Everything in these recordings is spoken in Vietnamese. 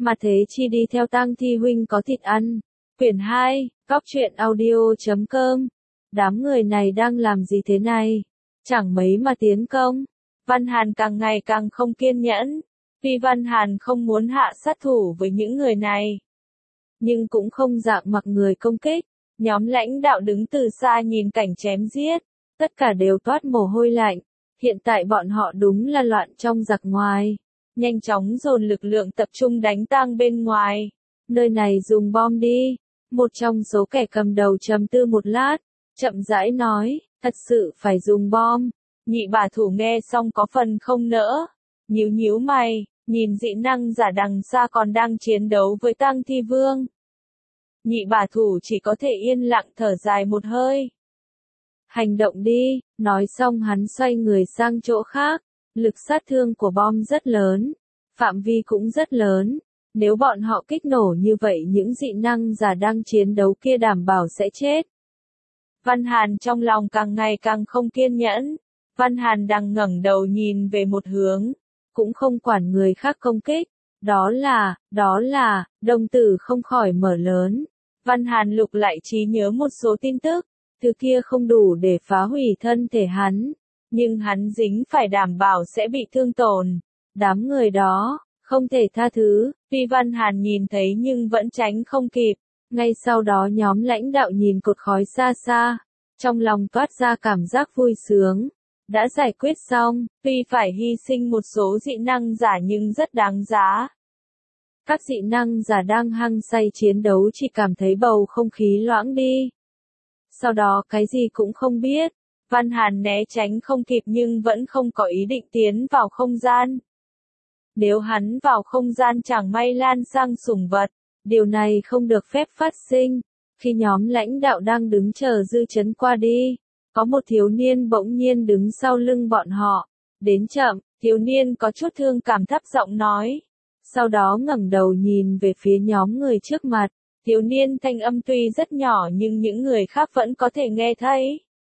mà thế chi đi theo tang thi huynh có thịt ăn. Quyển 2, Góc truyện audio.com. Đám người này đang làm gì thế này? Chẳng mấy mà tiến công. Văn Hàn càng ngày càng không kiên nhẫn. Tuy Văn Hàn không muốn hạ sát thủ với những người này, nhưng cũng không dạng mặc người công kích. Nhóm lãnh đạo đứng từ xa nhìn cảnh chém giết, tất cả đều toát mồ hôi lạnh. Hiện tại bọn họ đúng là loạn trong giặc ngoài. Nhanh chóng dồn lực lượng tập trung đánh tang bên ngoài. Nơi này dùng bom đi. Một trong số kẻ cầm đầu trầm tư một lát, chậm rãi nói, thật sự phải dùng bom. Nhị bà thủ nghe xong có phần không nỡ, nhíu nhíu mày, nhìn dị năng giả đằng xa còn đang chiến đấu với tang thi vương. Nhị bà thủ chỉ có thể yên lặng thở dài một hơi. Hành động đi, nói xong hắn xoay người sang chỗ khác. Lực sát thương của bom rất lớn, phạm vi cũng rất lớn. Nếu bọn họ kích nổ như vậy những dị năng giả đang chiến đấu kia đảm bảo sẽ chết. Văn Hàn trong lòng càng ngày càng không kiên nhẫn. Văn Hàn đang ngẩng đầu nhìn về một hướng, cũng không quản người khác công kích. Đó là, đồng tử không khỏi mở lớn. Văn Hàn lục lại trí nhớ một số tin tức, thứ kia không đủ để phá hủy thân thể hắn, nhưng hắn dính phải đảm bảo sẽ bị thương tổn. Đám người đó, không thể tha thứ, tuy Văn Hàn nhìn thấy nhưng vẫn tránh không kịp. Ngay sau đó nhóm lãnh đạo nhìn cột khói xa xa, trong lòng toát ra cảm giác vui sướng. Đã giải quyết xong, tuy phải hy sinh một số dị năng giả nhưng rất đáng giá. Các dị năng giả đang hăng say chiến đấu chỉ cảm thấy bầu không khí loãng đi. Sau đó cái gì cũng không biết, Văn Hàn né tránh không kịp nhưng vẫn không có ý định tiến vào không gian. Nếu hắn vào không gian chẳng may lan sang sủng vật, điều này không được phép phát sinh. Khi nhóm lãnh đạo đang đứng chờ dư chấn qua đi, có một thiếu niên bỗng nhiên đứng sau lưng bọn họ. Đến chậm, thiếu niên có chút thương cảm thấp giọng nói. Sau đó ngẩng đầu nhìn về phía nhóm người trước mặt. Thiếu niên thanh âm tuy rất nhỏ nhưng những người khác vẫn có thể nghe thấy.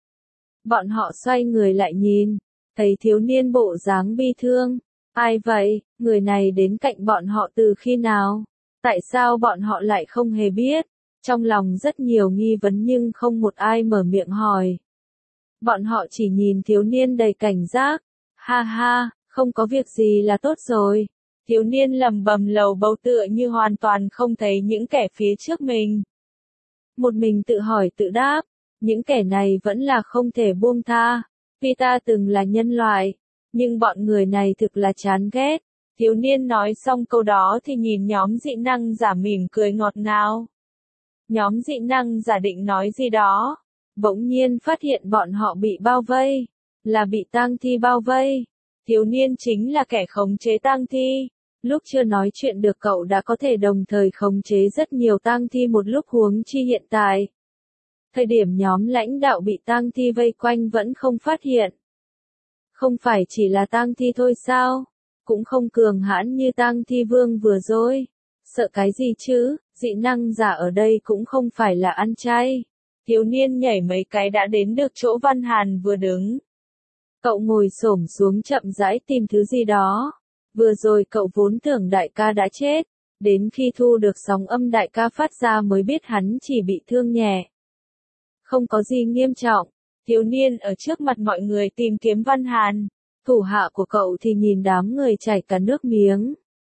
Bọn họ xoay người lại nhìn, thấy thiếu niên bộ dáng bi thương. Ai vậy, người này đến cạnh bọn họ từ khi nào? Tại sao bọn họ lại không hề biết? Trong lòng rất nhiều nghi vấn nhưng không một ai mở miệng hỏi. Bọn họ chỉ nhìn thiếu niên đầy cảnh giác. Ha ha, không có việc gì là tốt rồi. Thiếu niên lầm bầm lầu bầu tựa như hoàn toàn không thấy những kẻ phía trước mình. Một mình tự hỏi tự đáp, những kẻ này vẫn là không thể buông tha. Vì ta từng là nhân loại, nhưng bọn người này thực là chán ghét. Thiếu niên nói xong câu đó thì nhìn nhóm dị năng giả mỉm cười ngọt ngào. Nhóm dị năng giả định nói gì đó, bỗng nhiên phát hiện bọn họ bị bao vây, là bị tang thi bao vây. Thiếu niên chính là kẻ khống chế tang thi. Lúc chưa nói chuyện được cậu đã có thể đồng thời khống chế rất nhiều tang thi một lúc, huống chi hiện tại. Thời điểm nhóm lãnh đạo bị tang thi vây quanh vẫn không phát hiện. Không phải chỉ là tang thi thôi sao? Cũng không cường hãn như tang thi vương vừa rồi. Sợ cái gì chứ, dị năng giả ở đây cũng không phải là ăn chay. Thiếu niên nhảy mấy cái đã đến được chỗ Văn Hàn vừa đứng. Cậu ngồi xổm xuống chậm rãi tìm thứ gì đó. Vừa rồi cậu vốn tưởng đại ca đã chết, đến khi thu được sóng âm đại ca phát ra mới biết hắn chỉ bị thương nhẹ. Không có gì nghiêm trọng. Thiếu niên ở trước mặt mọi người tìm kiếm Văn Hàn. Thủ hạ của cậu thì nhìn đám người chảy cả nước miếng.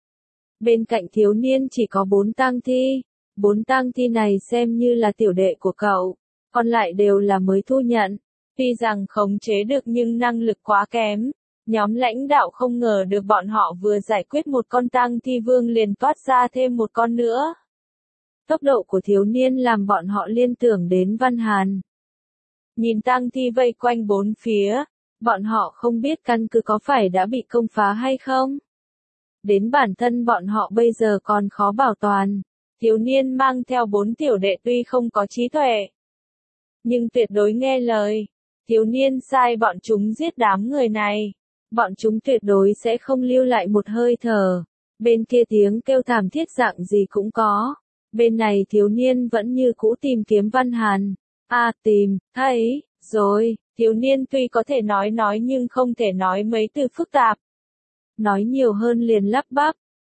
Bên cạnh thiếu niên chỉ có 4 tang thi. 4 tang thi này xem như là tiểu đệ của cậu, còn lại đều là mới thu nhận. Tuy rằng khống chế được nhưng năng lực quá kém. Nhóm lãnh đạo không ngờ được bọn họ vừa giải quyết một con tang thi vương liền toát ra thêm một con nữa. Tốc độ của thiếu niên làm bọn họ liên tưởng đến Văn Hàn. Nhìn tang thi vây quanh bốn phía, bọn họ không biết căn cứ có phải đã bị công phá hay không. Đến bản thân bọn họ bây giờ còn khó bảo toàn. Thiếu niên mang theo 4 tiểu đệ tuy không có trí tuệ, nhưng tuyệt đối nghe lời. Thiếu niên sai bọn chúng giết đám người này. Bọn chúng tuyệt đối sẽ không lưu lại một hơi thở. Bên kia tiếng kêu thảm thiết dạng gì cũng có. Bên này thiếu niên vẫn như cũ tìm kiếm Văn Hàn. Tìm, thấy, rồi. Thiếu niên tuy có thể nói nhưng không thể nói mấy từ phức tạp. Nói nhiều hơn liền lắp bắp.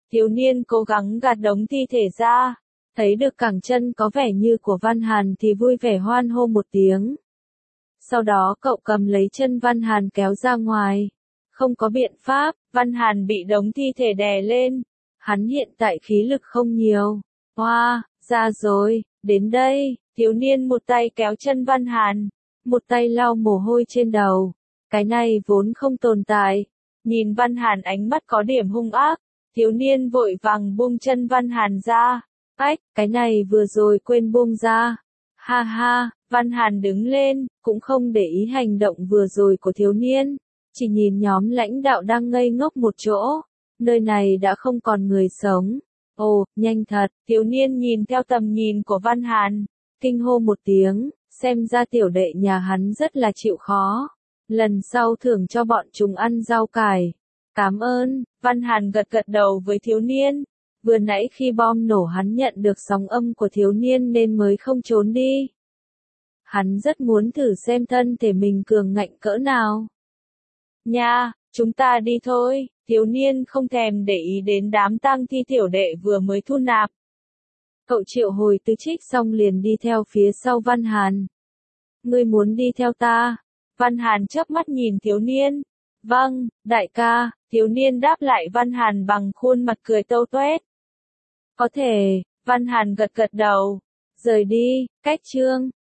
Thiếu niên cố gắng gạt đống thi thể ra, thấy được cẳng chân có vẻ như của Văn Hàn thì vui vẻ hoan hô một tiếng. Sau đó cậu cầm lấy chân Văn Hàn kéo ra ngoài. Không có biện pháp, Văn Hàn bị đống thi thể đè lên. Hắn hiện tại khí lực không nhiều. Hoa, ra rồi, đến đây, thiếu niên một tay kéo chân Văn Hàn, một tay lau mồ hôi trên đầu. Cái này vốn không tồn tại. Nhìn Văn Hàn ánh mắt có điểm hung ác, thiếu niên vội vàng buông chân Văn Hàn ra. Ách, cái này vừa rồi quên buông ra. Ha ha, Văn Hàn đứng lên, cũng không để ý hành động vừa rồi của thiếu niên. Chỉ nhìn nhóm lãnh đạo đang ngây ngốc một chỗ. Nơi này đã không còn người sống. Ồ, nhanh thật, thiếu niên nhìn theo tầm nhìn của Văn Hàn. Kinh hô một tiếng, xem ra tiểu đệ nhà hắn rất là chịu khó. Lần sau thưởng cho bọn chúng ăn rau cải. Cảm ơn, Văn Hàn gật gật đầu với thiếu niên. Vừa nãy khi bom nổ hắn nhận được sóng âm của thiếu niên nên mới không trốn đi. Hắn rất muốn thử xem thân thể mình cường ngạnh cỡ nào. Nha, chúng ta đi thôi, thiếu niên không thèm để ý đến đám tang thi tiểu đệ vừa mới thu nạp. Cậu triệu hồi tứ trích xong liền đi theo phía sau Văn Hàn. Ngươi muốn đi theo ta? Văn Hàn chớp mắt nhìn thiếu niên. Vâng, đại ca, thiếu niên đáp lại Văn Hàn bằng khuôn mặt cười tâu tuét. Có thể, Văn Hàn gật gật đầu. Rời đi, cách chương.